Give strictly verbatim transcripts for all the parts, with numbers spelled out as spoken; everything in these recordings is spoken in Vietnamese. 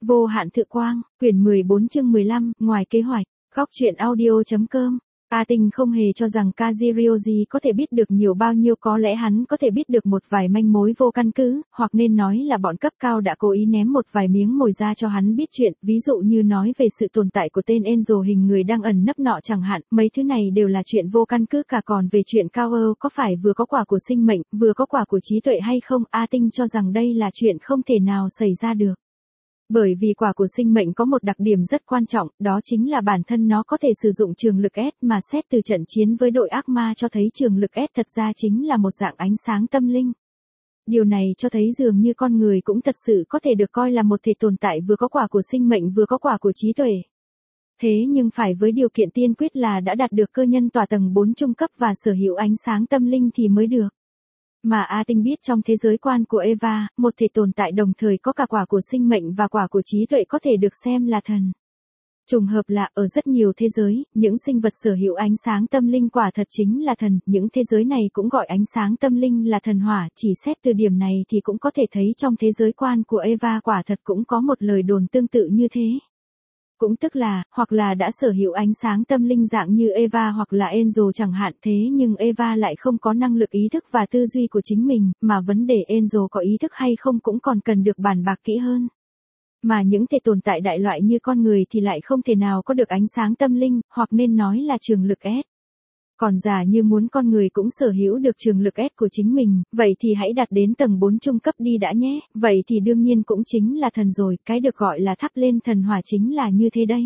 Vô hạn thực quang, quyển mười bốn chương mười lăm, ngoài kế hoạch, góc truyện audio.com. A Tinh không hề cho rằng Kazirioji có thể biết được nhiều bao nhiêu, có lẽ hắn có thể biết được một vài manh mối vô căn cứ, hoặc nên nói là bọn cấp cao đã cố ý ném một vài miếng mồi ra cho hắn biết chuyện, ví dụ như nói về sự tồn tại của tên Angel hình người đang ẩn nấp nọ chẳng hạn, mấy thứ này đều là chuyện vô căn cứ cả. Còn về chuyện Cao Âu có phải vừa có quả của sinh mệnh, vừa có quả của trí tuệ hay không, A Tinh cho rằng đây là chuyện không thể nào xảy ra được. Bởi vì quả của sinh mệnh có một đặc điểm rất quan trọng, đó chính là bản thân nó có thể sử dụng trường lực S, mà xét từ trận chiến với đội ác ma cho thấy trường lực S thật ra chính là một dạng ánh sáng tâm linh. Điều này cho thấy dường như con người cũng thật sự có thể được coi là một thể tồn tại vừa có quả của sinh mệnh vừa có quả của trí tuệ. Thế nhưng phải với điều kiện tiên quyết là đã đạt được cơ nhân tỏa tầng bốn trung cấp và sở hữu ánh sáng tâm linh thì mới được. Mà A Tinh biết trong thế giới quan của Eva, một thể tồn tại đồng thời có cả quả của sinh mệnh và quả của trí tuệ có thể được xem là thần. Trùng hợp là ở rất nhiều thế giới, những sinh vật sở hữu ánh sáng tâm linh quả thật chính là thần, những thế giới này cũng gọi ánh sáng tâm linh là thần hỏa, chỉ xét từ điểm này thì cũng có thể thấy trong thế giới quan của Eva quả thật cũng có một lời đồn tương tự như thế. Cũng tức là, hoặc là đã sở hữu ánh sáng tâm linh dạng như Eva hoặc là Angel chẳng hạn, thế nhưng Eva lại không có năng lực ý thức và tư duy của chính mình, mà vấn đề Angel có ý thức hay không cũng còn cần được bàn bạc kỹ hơn. Mà những thể tồn tại đại loại như con người thì lại không thể nào có được ánh sáng tâm linh, hoặc nên nói là trường lực S. Còn giả như muốn con người cũng sở hữu được trường lực S của chính mình, vậy thì hãy đạt đến tầng bốn trung cấp đi đã nhé, vậy thì đương nhiên cũng chính là thần rồi, cái được gọi là thắp lên thần hỏa chính là như thế đấy.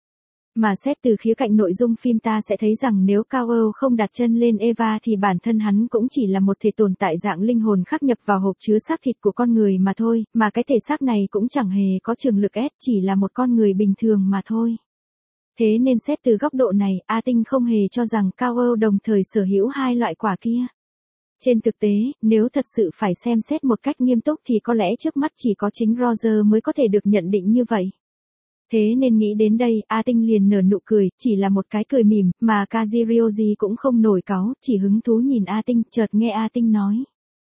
Mà xét từ khía cạnh nội dung phim ta sẽ thấy rằng nếu Cao Âu không đặt chân lên Eva thì bản thân hắn cũng chỉ là một thể tồn tại dạng linh hồn khắc nhập vào hộp chứa xác thịt của con người mà thôi, mà cái thể xác này cũng chẳng hề có trường lực S, chỉ là một con người bình thường mà thôi. Thế nên xét từ góc độ này, A Tinh không hề cho rằng Cao Âu đồng thời sở hữu hai loại quả kia. Trên thực tế, nếu thật sự phải xem xét một cách nghiêm túc thì có lẽ trước mắt chỉ có chính Roger mới có thể được nhận định như vậy. Thế nên nghĩ đến đây, A Tinh liền nở nụ cười, chỉ là một cái cười mỉm, mà Kazirioji cũng không nổi cáu, chỉ hứng thú nhìn A Tinh, chợt nghe A Tinh nói.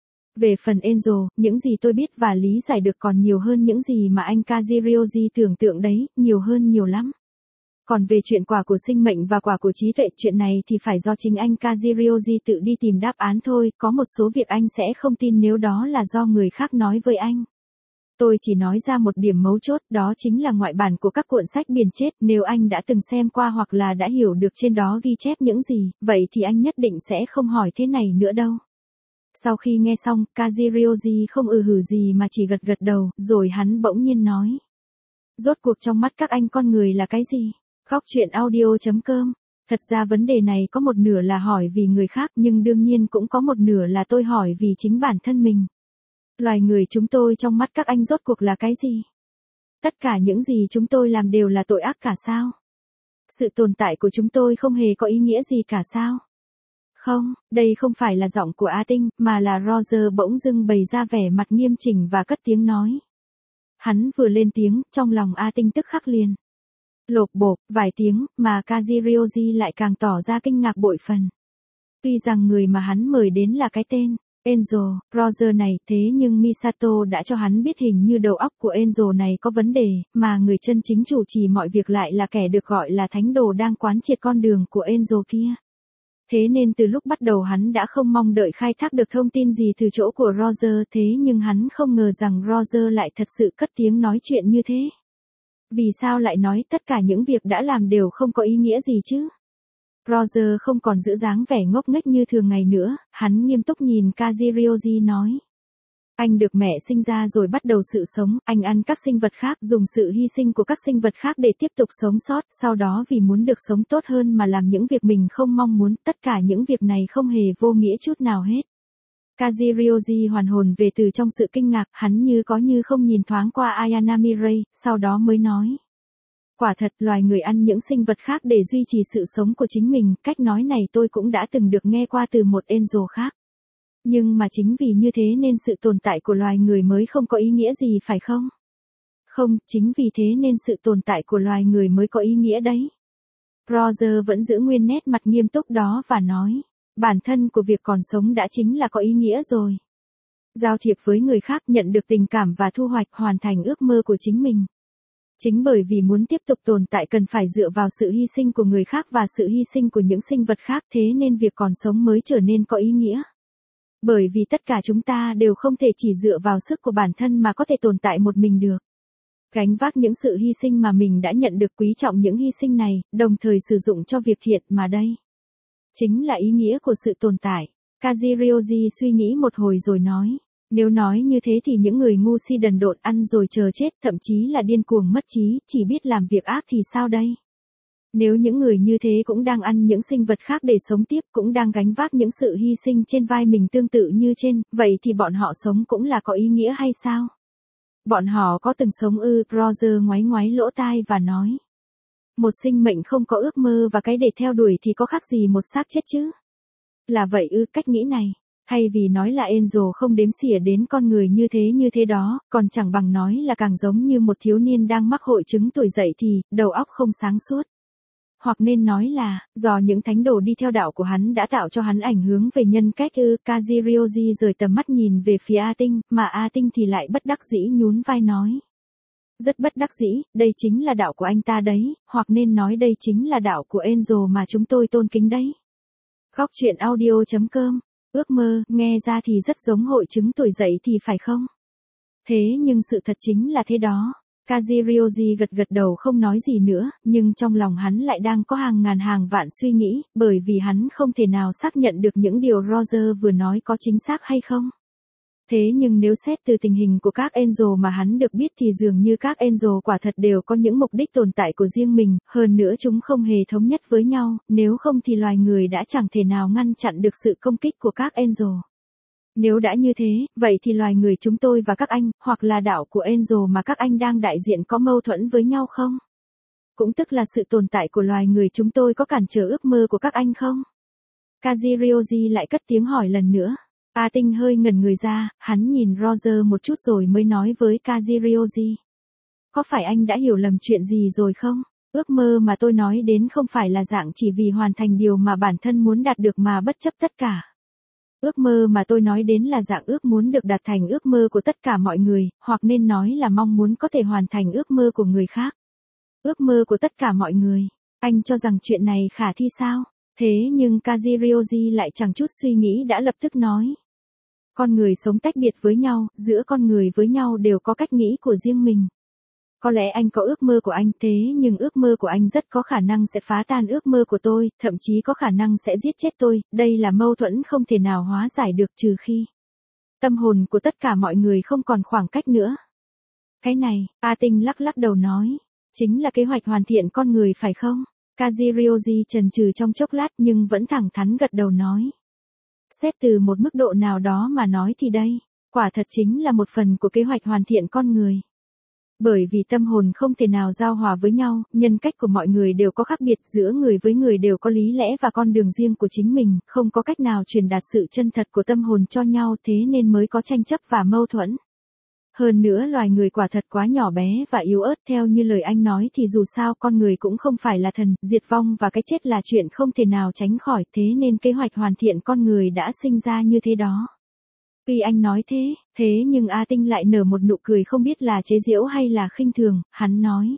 Về phần Angel, những gì tôi biết và lý giải được còn nhiều hơn những gì mà anh Kazirioji tưởng tượng đấy, nhiều hơn nhiều lắm. Còn về chuyện quả của sinh mệnh và quả của trí tuệ, chuyện này thì phải do chính anh Kazirioji tự đi tìm đáp án thôi, có một số việc anh sẽ không tin nếu đó là do người khác nói với anh. Tôi chỉ nói ra một điểm mấu chốt, đó chính là ngoại bản của các cuộn sách Biển Chết, nếu anh đã từng xem qua hoặc là đã hiểu được trên đó ghi chép những gì, vậy thì anh nhất định sẽ không hỏi thế này nữa đâu. Sau khi nghe xong, Kazirioji không ừ hử gì mà chỉ gật gật đầu, rồi hắn bỗng nhiên nói. Rốt cuộc trong mắt các anh con người là cái gì? Góc truyện audio.com. Thật ra vấn đề này có một nửa là hỏi vì người khác, nhưng đương nhiên cũng có một nửa là tôi hỏi vì chính bản thân mình. Loài người chúng tôi trong mắt các anh rốt cuộc là cái gì? Tất cả những gì chúng tôi làm đều là tội ác cả sao? Sự tồn tại của chúng tôi không hề có ý nghĩa gì cả sao? Không, đây không phải là giọng của A Tinh, mà là Roger bỗng dưng bày ra vẻ mặt nghiêm chỉnh và cất tiếng nói. Hắn vừa lên tiếng, trong lòng A Tinh tức khắc liền. Lộp bộp, vài tiếng, mà Kazirioji lại càng tỏ ra kinh ngạc bội phần. Tuy rằng người mà hắn mời đến là cái tên Angel, Roger này, thế nhưng Misato đã cho hắn biết hình như đầu óc của Angel này có vấn đề, mà người chân chính chủ trì mọi việc lại là kẻ được gọi là thánh đồ đang quán triệt con đường của Angel kia. Thế nên từ lúc bắt đầu hắn đã không mong đợi khai thác được thông tin gì từ chỗ của Roger, thế nhưng hắn không ngờ rằng Roger lại thật sự cất tiếng nói chuyện như thế. Vì sao lại nói tất cả những việc đã làm đều không có ý nghĩa gì chứ? Roger không còn giữ dáng vẻ ngốc nghếch như thường ngày nữa, hắn nghiêm túc nhìn Kazirioji nói. Anh được mẹ sinh ra rồi bắt đầu sự sống, anh ăn các sinh vật khác, dùng sự hy sinh của các sinh vật khác để tiếp tục sống sót, sau đó vì muốn được sống tốt hơn mà làm những việc mình không mong muốn, tất cả những việc này không hề vô nghĩa chút nào hết. Kazirioji hoàn hồn về từ trong sự kinh ngạc, hắn như có như không nhìn thoáng qua Ayana Mirai, sau đó mới nói. Quả thật, loài người ăn những sinh vật khác để duy trì sự sống của chính mình, cách nói này tôi cũng đã từng được nghe qua từ một Angel khác. Nhưng mà chính vì như thế nên sự tồn tại của loài người mới không có ý nghĩa gì phải không? Không, chính vì thế nên sự tồn tại của loài người mới có ý nghĩa đấy. Roger vẫn giữ nguyên nét mặt nghiêm túc đó và nói. Bản thân của việc còn sống đã chính là có ý nghĩa rồi. Giao thiệp với người khác, nhận được tình cảm và thu hoạch, hoàn thành ước mơ của chính mình. Chính bởi vì muốn tiếp tục tồn tại cần phải dựa vào sự hy sinh của người khác và sự hy sinh của những sinh vật khác, thế nên việc còn sống mới trở nên có ý nghĩa. Bởi vì tất cả chúng ta đều không thể chỉ dựa vào sức của bản thân mà có thể tồn tại một mình được. Gánh vác những sự hy sinh mà mình đã nhận được, quý trọng những hy sinh này, đồng thời sử dụng cho việc thiện mà đây chính là ý nghĩa của sự tồn tại. Kazirioji suy nghĩ một hồi rồi nói. Nếu nói như thế thì những người ngu si đần độn ăn rồi chờ chết, thậm chí là điên cuồng mất trí, chỉ biết làm việc ác thì sao đây? Nếu những người như thế cũng đang ăn những sinh vật khác để sống tiếp, cũng đang gánh vác những sự hy sinh trên vai mình tương tự như trên, vậy thì bọn họ sống cũng là có ý nghĩa hay sao? Bọn họ có từng sống ư? Roger ngoáy ngoáy lỗ tai và nói. Một sinh mệnh không có ước mơ và cái để theo đuổi thì có khác gì một xác chết chứ? Là vậy ư? Cách nghĩ này, thay vì nói là Angel không đếm xỉa đến con người như thế như thế đó, còn chẳng bằng nói là càng giống như một thiếu niên đang mắc hội chứng tuổi dậy thì, đầu óc không sáng suốt. Hoặc nên nói là, do những thánh đồ đi theo đạo của hắn đã tạo cho hắn ảnh hưởng về nhân cách ư? Kazirioji rời tầm mắt nhìn về phía A Tinh, mà A Tinh thì lại bất đắc dĩ nhún vai nói. Rất bất đắc dĩ, đây chính là đạo của anh ta đấy, hoặc nên nói đây chính là đạo của Angel mà chúng tôi tôn kính đấy. Góc truyện audio chấm com. Ước mơ, nghe ra thì rất giống hội chứng tuổi dậy thì phải không? Thế nhưng sự thật chính là thế đó. Kazirioji gật gật đầu không nói gì nữa, nhưng trong lòng hắn lại đang có hàng ngàn hàng vạn suy nghĩ, bởi vì hắn không thể nào xác nhận được những điều Roger vừa nói có chính xác hay không. Thế nhưng nếu xét từ tình hình của các Angel mà hắn được biết thì dường như các Angel quả thật đều có những mục đích tồn tại của riêng mình, hơn nữa chúng không hề thống nhất với nhau, nếu không thì loài người đã chẳng thể nào ngăn chặn được sự công kích của các Angel. Nếu đã như thế, vậy thì loài người chúng tôi và các anh, hoặc là đạo của Angel mà các anh đang đại diện có mâu thuẫn với nhau không? Cũng tức là sự tồn tại của loài người chúng tôi có cản trở ước mơ của các anh không? Kazirioji lại cất tiếng hỏi lần nữa. A Tinh hơi ngẩn người ra, hắn nhìn Roger một chút rồi mới nói với Kazirioji. Có phải anh đã hiểu lầm chuyện gì rồi không? Ước mơ mà tôi nói đến không phải là dạng chỉ vì hoàn thành điều mà bản thân muốn đạt được mà bất chấp tất cả. Ước mơ mà tôi nói đến là dạng ước muốn được đạt thành ước mơ của tất cả mọi người, hoặc nên nói là mong muốn có thể hoàn thành ước mơ của người khác. Ước mơ của tất cả mọi người. Anh cho rằng chuyện này khả thi sao? Thế nhưng Kazirioji lại chẳng chút suy nghĩ đã lập tức nói. Con người sống tách biệt với nhau, giữa con người với nhau đều có cách nghĩ của riêng mình. Có lẽ anh có ước mơ của anh thế nhưng ước mơ của anh rất có khả năng sẽ phá tan ước mơ của tôi, thậm chí có khả năng sẽ giết chết tôi, đây là mâu thuẫn không thể nào hóa giải được trừ khi tâm hồn của tất cả mọi người không còn khoảng cách nữa. Cái này, A Tinh lắc lắc đầu nói, chính là kế hoạch hoàn thiện con người phải không? Kazirioji chần chừ trong chốc lát nhưng vẫn thẳng thắn gật đầu nói. Xét từ một mức độ nào đó mà nói thì đây, quả thật chính là một phần của kế hoạch hoàn thiện con người. Bởi vì tâm hồn không thể nào giao hòa với nhau, nhân cách của mọi người đều có khác biệt, giữa người với người đều có lý lẽ và con đường riêng của chính mình, không có cách nào truyền đạt sự chân thật của tâm hồn cho nhau, thế nên mới có tranh chấp và mâu thuẫn. Hơn nữa loài người quả thật quá nhỏ bé và yếu ớt, theo như lời anh nói thì dù sao con người cũng không phải là thần, diệt vong và cái chết là chuyện không thể nào tránh khỏi, thế nên kế hoạch hoàn thiện con người đã sinh ra như thế đó. Tuy anh nói thế, thế nhưng A Tinh lại nở một nụ cười không biết là chế giễu hay là khinh thường, hắn nói.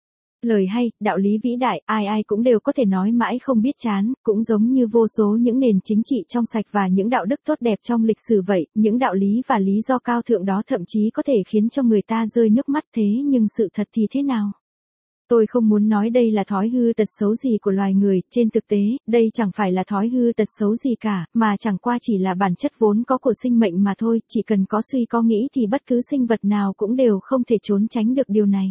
Lời hay, đạo lý vĩ đại, ai ai cũng đều có thể nói mãi không biết chán, cũng giống như vô số những nền chính trị trong sạch và những đạo đức tốt đẹp trong lịch sử vậy, những đạo lý và lý do cao thượng đó thậm chí có thể khiến cho người ta rơi nước mắt, thế nhưng sự thật thì thế nào? Tôi không muốn nói đây là thói hư tật xấu gì của loài người, trên thực tế, đây chẳng phải là thói hư tật xấu gì cả, mà chẳng qua chỉ là bản chất vốn có của sinh mệnh mà thôi, chỉ cần có suy có nghĩ thì bất cứ sinh vật nào cũng đều không thể trốn tránh được điều này.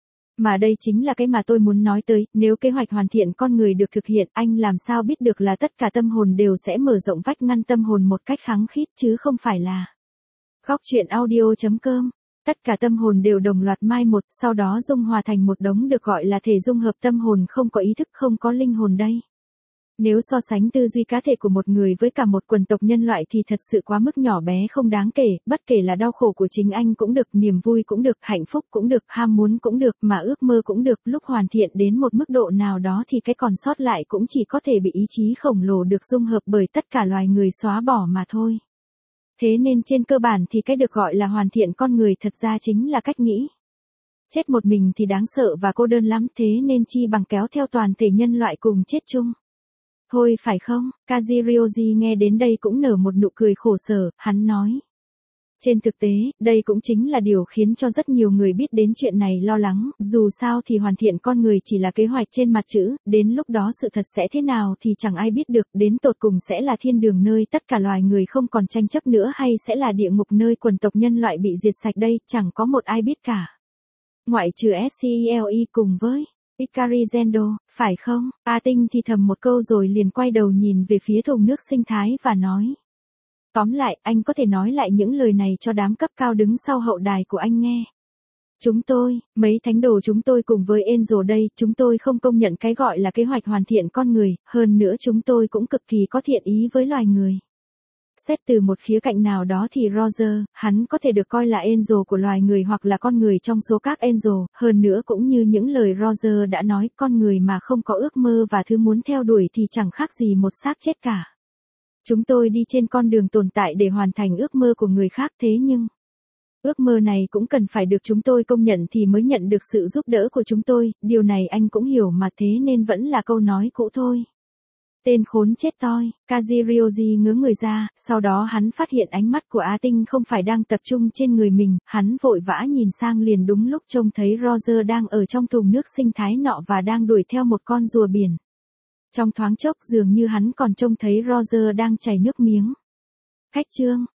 Mà đây chính là cái mà tôi muốn nói tới, nếu kế hoạch hoàn thiện con người được thực hiện, anh làm sao biết được là tất cả tâm hồn đều sẽ mở rộng vách ngăn tâm hồn một cách khăng khít chứ không phải là. Góc truyện audio chấm com. Tất cả tâm hồn đều đồng loạt mai một, sau đó dung hòa thành một đống được gọi là thể dung hợp tâm hồn không có ý thức không có linh hồn đây. Nếu so sánh tư duy cá thể của một người với cả một quần tộc nhân loại thì thật sự quá mức nhỏ bé không đáng kể, bất kể là đau khổ của chính anh cũng được, niềm vui cũng được, hạnh phúc cũng được, ham muốn cũng được, mà ước mơ cũng được, lúc hoàn thiện đến một mức độ nào đó thì cái còn sót lại cũng chỉ có thể bị ý chí khổng lồ được dung hợp bởi tất cả loài người xóa bỏ mà thôi. Thế nên trên cơ bản thì cái được gọi là hoàn thiện con người thật ra chính là cách nghĩ. Chết một mình thì đáng sợ và cô đơn lắm, thế nên chi bằng kéo theo toàn thể nhân loại cùng chết chung. Thôi phải không? Kazirioji nghe đến đây cũng nở một nụ cười khổ sở, hắn nói. Trên thực tế, đây cũng chính là điều khiến cho rất nhiều người biết đến chuyện này lo lắng, dù sao thì hoàn thiện con người chỉ là kế hoạch trên mặt chữ, đến lúc đó sự thật sẽ thế nào thì chẳng ai biết được, đến tột cùng sẽ là thiên đường nơi tất cả loài người không còn tranh chấp nữa hay sẽ là địa ngục nơi quần tộc nhân loại bị diệt sạch đây, chẳng có một ai biết cả. Ngoại trừ Scele cùng với Ikari Zendo, phải không? A Tinh thì thầm một câu rồi liền quay đầu nhìn về phía thùng nước sinh thái và nói. Tóm lại, anh có thể nói lại những lời này cho đám cấp cao đứng sau hậu đài của anh nghe. Chúng tôi, mấy thánh đồ chúng tôi cùng với Angel đây, chúng tôi không công nhận cái gọi là kế hoạch hoàn thiện con người, hơn nữa chúng tôi cũng cực kỳ có thiện ý với loài người. Xét từ một khía cạnh nào đó thì Roger, hắn có thể được coi là Angel của loài người hoặc là con người trong số các Angel, hơn nữa cũng như những lời Roger đã nói, con người mà không có ước mơ và thứ muốn theo đuổi thì chẳng khác gì một xác chết cả. Chúng tôi đi trên con đường tồn tại để hoàn thành ước mơ của người khác thế nhưng, ước mơ này cũng cần phải được chúng tôi công nhận thì mới nhận được sự giúp đỡ của chúng tôi, điều này anh cũng hiểu mà thế nên vẫn là câu nói cũ thôi. Tên khốn chết toi, Kazirioji ngớ người ra, sau đó hắn phát hiện ánh mắt của A Tinh không phải đang tập trung trên người mình, hắn vội vã nhìn sang liền đúng lúc trông thấy Roger đang ở trong thùng nước sinh thái nọ và đang đuổi theo một con rùa biển. Trong thoáng chốc dường như hắn còn trông thấy Roger đang chảy nước miếng. Khách trương,